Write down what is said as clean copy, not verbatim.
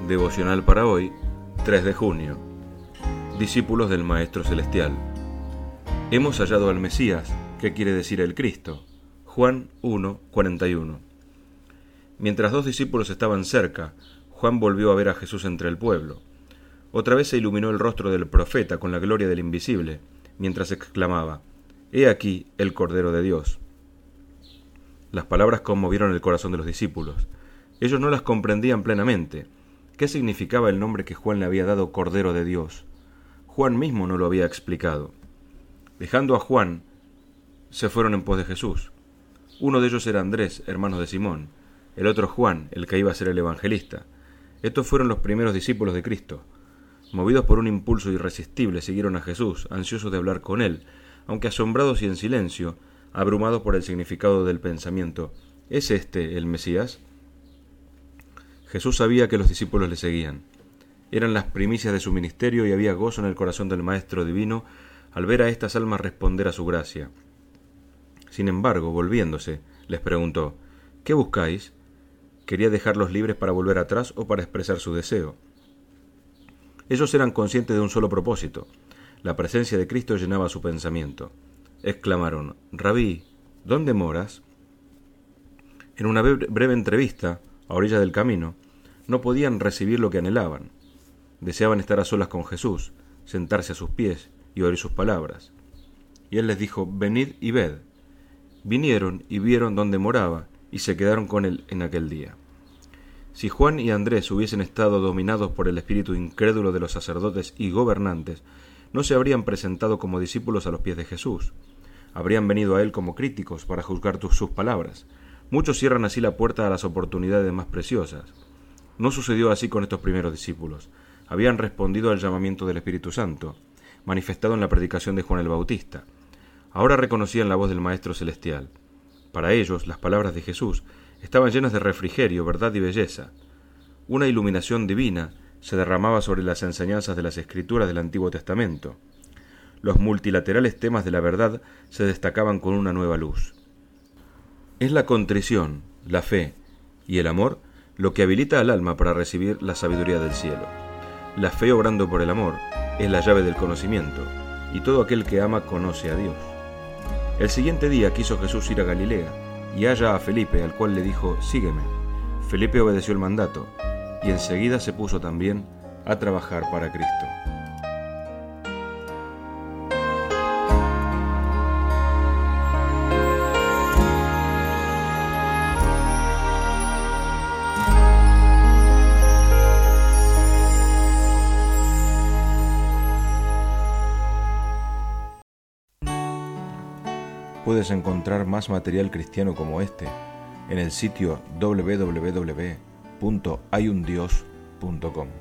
Devocional para hoy, 3 de junio. Discípulos del Maestro Celestial. Hemos hallado al Mesías, ¿qué quiere decir el Cristo? Juan 1:41. Mientras dos discípulos estaban cerca, Juan volvió a ver a Jesús entre el pueblo. Otra vez se iluminó el rostro del profeta con la gloria del invisible, mientras exclamaba: «He aquí el Cordero de Dios». Las palabras conmovieron el corazón de los discípulos. Ellos no las comprendían plenamente. ¿Qué significaba el nombre que Juan le había dado Cordero de Dios? Juan mismo no lo había explicado. Dejando a Juan, se fueron en pos de Jesús. Uno de ellos era Andrés, hermano de Simón. El otro Juan, el que iba a ser el evangelista. Estos fueron los primeros discípulos de Cristo. Movidos por un impulso irresistible, siguieron a Jesús, ansiosos de hablar con él, aunque asombrados y en silencio, abrumados por el significado del pensamiento. ¿Es este el Mesías? Jesús sabía que los discípulos le seguían. Eran las primicias de su ministerio y había gozo en el corazón del Maestro Divino al ver a estas almas responder a su gracia. Sin embargo, volviéndose, les preguntó: ¿qué buscáis? ¿Quería dejarlos libres para volver atrás o para expresar su deseo? Ellos eran conscientes de un solo propósito. La presencia de Cristo llenaba su pensamiento. Exclamaron: «Rabí, ¿dónde moras?» En una breve entrevista, a orilla del camino, no podían recibir lo que anhelaban. Deseaban estar a solas con Jesús, sentarse a sus pies y oír sus palabras. Y él les dijo: «Venid y ved». Vinieron y vieron dónde moraba, y se quedaron con él en aquel día. Si Juan y Andrés hubiesen estado dominados por el espíritu incrédulo de los sacerdotes y gobernantes, no se habrían presentado como discípulos a los pies de Jesús. Habrían venido a él como críticos para juzgar sus palabras. Muchos cierran así la puerta a las oportunidades más preciosas. No sucedió así con estos primeros discípulos. Habían respondido al llamamiento del Espíritu Santo, manifestado en la predicación de Juan el Bautista. Ahora reconocían la voz del Maestro Celestial. Para ellos, las palabras de Jesús estaban llenas de refrigerio, verdad y belleza. Una iluminación divina se derramaba sobre las enseñanzas de las Escrituras del Antiguo Testamento. Los multilaterales temas de la verdad se destacaban con una nueva luz. Es la contrición, la fe y el amor lo que habilita al alma para recibir la sabiduría del cielo. La fe, obrando por el amor, es la llave del conocimiento, y todo aquel que ama conoce a Dios. El siguiente día quiso Jesús ir a Galilea, y halla a Felipe, al cual le dijo: «Sígueme». Felipe obedeció el mandato, y enseguida se puso también a trabajar para Cristo. Puedes encontrar más material cristiano como este en el sitio www.hayundios.com.